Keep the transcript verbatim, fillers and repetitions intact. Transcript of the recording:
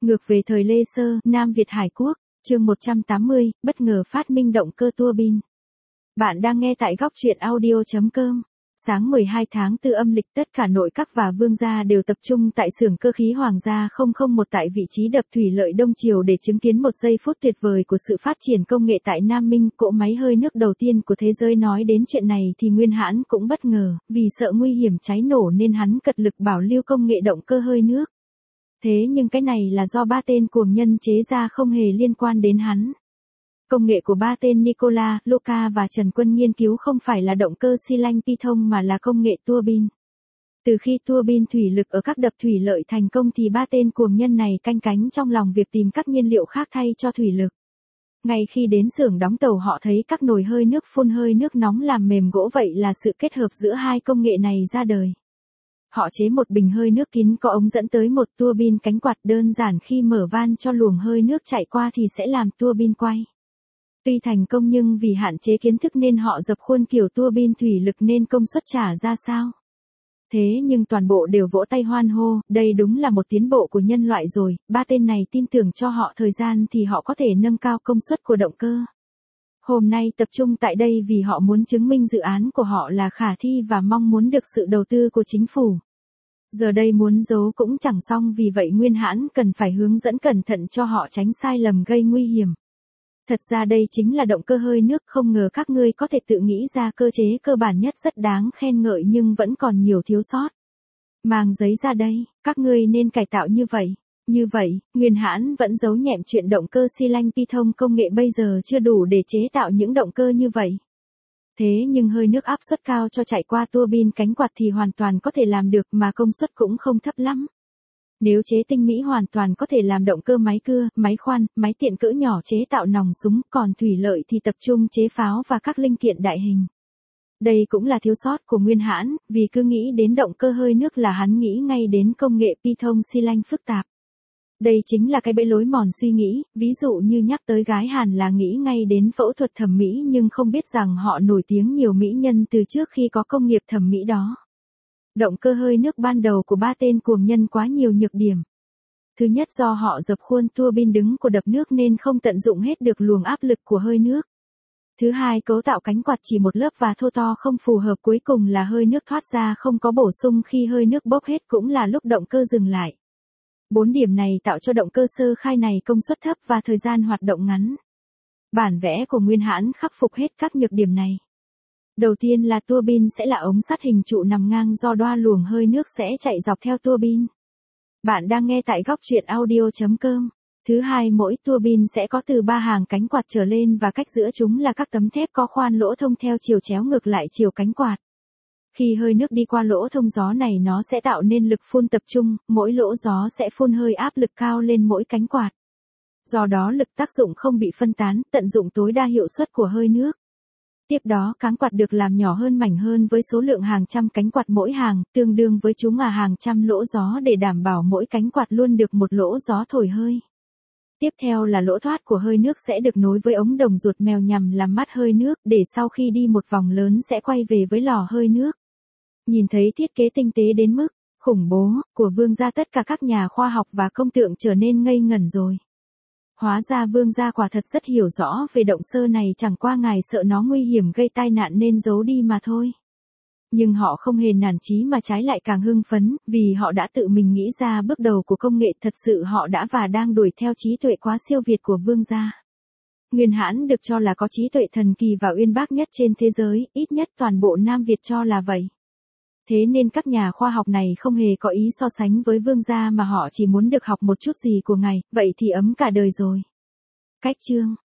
Ngược về thời Lê Sơ, Nam Việt Hải Quốc, chương một trăm tám mươi, bất ngờ phát minh động cơ tua bin. Bạn đang nghe tại góc truyện audio chấm com. Sáng mười hai tháng tư âm lịch, tất cả nội các và vương gia đều tập trung tại xưởng cơ khí Hoàng gia không không một tại vị trí đập thủy lợi Đông Triều để chứng kiến một giây phút tuyệt vời của sự phát triển công nghệ tại Nam Minh, cỗ máy hơi nước đầu tiên của thế giới. Nói đến chuyện này thì Nguyên Hãn cũng bất ngờ, vì sợ nguy hiểm cháy nổ nên hắn cật lực bảo lưu công nghệ động cơ hơi nước. Thế nhưng cái này là do ba tên cuồng nhân chế ra, không hề liên quan đến hắn. Công nghệ của ba tên Nicola, Luca và Trần Quân nghiên cứu không phải là động cơ xi lanh pi thông mà là công nghệ tua bin. Từ khi tua bin thủy lực ở các đập thủy lợi thành công thì ba tên cuồng nhân này canh cánh trong lòng việc tìm các nhiên liệu khác thay cho thủy lực. Ngay khi đến xưởng đóng tàu, họ thấy các nồi hơi nước phun hơi nước nóng làm mềm gỗ, vậy là sự kết hợp giữa hai công nghệ này ra đời. Họ chế một bình hơi nước kín có ống dẫn tới một tua bin cánh quạt đơn giản, khi mở van cho luồng hơi nước chạy qua thì sẽ làm tua bin quay. Tuy thành công nhưng vì hạn chế kiến thức nên họ dập khuôn kiểu tua bin thủy lực nên công suất trả ra sao. Thế nhưng toàn bộ đều vỗ tay hoan hô, đây đúng là một tiến bộ của nhân loại rồi, ba tên này tin tưởng cho họ thời gian thì họ có thể nâng cao công suất của động cơ. Hôm nay tập trung tại đây vì họ muốn chứng minh dự án của họ là khả thi và mong muốn được sự đầu tư của chính phủ. Giờ đây muốn giấu cũng chẳng xong, vì vậy Nguyên Hãn cần phải hướng dẫn cẩn thận cho họ tránh sai lầm gây nguy hiểm. Thật ra đây chính là động cơ hơi nước, không ngờ các ngươi có thể tự nghĩ ra cơ chế cơ bản nhất rất đáng khen ngợi nhưng vẫn còn nhiều thiếu sót. Mang giấy ra đây, các ngươi nên cải tạo như vậy. Như vậy, Nguyên Hãn vẫn giấu nhẹm chuyện động cơ xi lanh pi thông công nghệ bây giờ chưa đủ để chế tạo những động cơ như vậy. Thế nhưng hơi nước áp suất cao cho chạy qua tua bin cánh quạt thì hoàn toàn có thể làm được, mà công suất cũng không thấp lắm. Nếu chế tinh mỹ hoàn toàn có thể làm động cơ máy cưa, máy khoan, máy tiện cỡ nhỏ chế tạo nòng súng, còn thủy lợi thì tập trung chế pháo và các linh kiện đại hình. Đây cũng là thiếu sót của Nguyên Hãn, vì cứ nghĩ đến động cơ hơi nước là hắn nghĩ ngay đến công nghệ pi thông xi lanh phức tạp. Đây chính là cái bẫy lối mòn suy nghĩ, ví dụ như nhắc tới gái Hàn là nghĩ ngay đến phẫu thuật thẩm mỹ nhưng không biết rằng họ nổi tiếng nhiều mỹ nhân từ trước khi có công nghiệp thẩm mỹ đó. Động cơ hơi nước ban đầu của ba tên cuồng nhân quá nhiều nhược điểm. Thứ nhất, do họ dập khuôn tua bin đứng của đập nước nên không tận dụng hết được luồng áp lực của hơi nước. Thứ hai, cấu tạo cánh quạt chỉ một lớp và thô to không phù hợp, cuối cùng là hơi nước thoát ra không có bổ sung, khi hơi nước bốc hết cũng là lúc động cơ dừng lại. Bốn điểm này tạo cho động cơ sơ khai này công suất thấp và thời gian hoạt động ngắn. Bản vẽ của Nguyên Hãn khắc phục hết các nhược điểm này. Đầu tiên là tua bin sẽ là ống sắt hình trụ nằm ngang, do đoa luồng hơi nước sẽ chạy dọc theo tua bin. Bạn đang nghe tại góc truyện audio chấm com. Thứ hai, mỗi tua bin sẽ có từ ba hàng cánh quạt trở lên và cách giữa chúng là các tấm thép có khoan lỗ thông theo chiều chéo ngược lại chiều cánh quạt. Khi hơi nước đi qua lỗ thông gió này nó sẽ tạo nên lực phun tập trung, mỗi lỗ gió sẽ phun hơi áp lực cao lên mỗi cánh quạt. Do đó lực tác dụng không bị phân tán, tận dụng tối đa hiệu suất của hơi nước. Tiếp đó, cáng quạt được làm nhỏ hơn, mảnh hơn với số lượng hàng trăm cánh quạt mỗi hàng, tương đương với chúng là hàng trăm lỗ gió để đảm bảo mỗi cánh quạt luôn được một lỗ gió thổi hơi. Tiếp theo là lỗ thoát của hơi nước sẽ được nối với ống đồng ruột mèo nhằm làm mát hơi nước, để sau khi đi một vòng lớn sẽ quay về với lò hơi nước. Nhìn thấy thiết kế tinh tế đến mức khủng bố của Vương gia, tất cả các nhà khoa học và công tượng trở nên ngây ngẩn rồi. Hóa ra Vương gia quả thật rất hiểu rõ về động cơ này, chẳng qua ngài sợ nó nguy hiểm gây tai nạn nên giấu đi mà thôi. Nhưng họ không hề nản chí mà trái lại càng hưng phấn, vì họ đã tự mình nghĩ ra bước đầu của công nghệ, thật sự họ đã và đang đuổi theo trí tuệ quá siêu việt của Vương gia. Nguyên Hãn được cho là có trí tuệ thần kỳ và uyên bác nhất trên thế giới, ít nhất toàn bộ Nam Việt cho là vậy. Thế nên các nhà khoa học này không hề có ý so sánh với Vương gia mà họ chỉ muốn được học một chút gì của ngài, vậy thì ấm cả đời rồi. Cách chương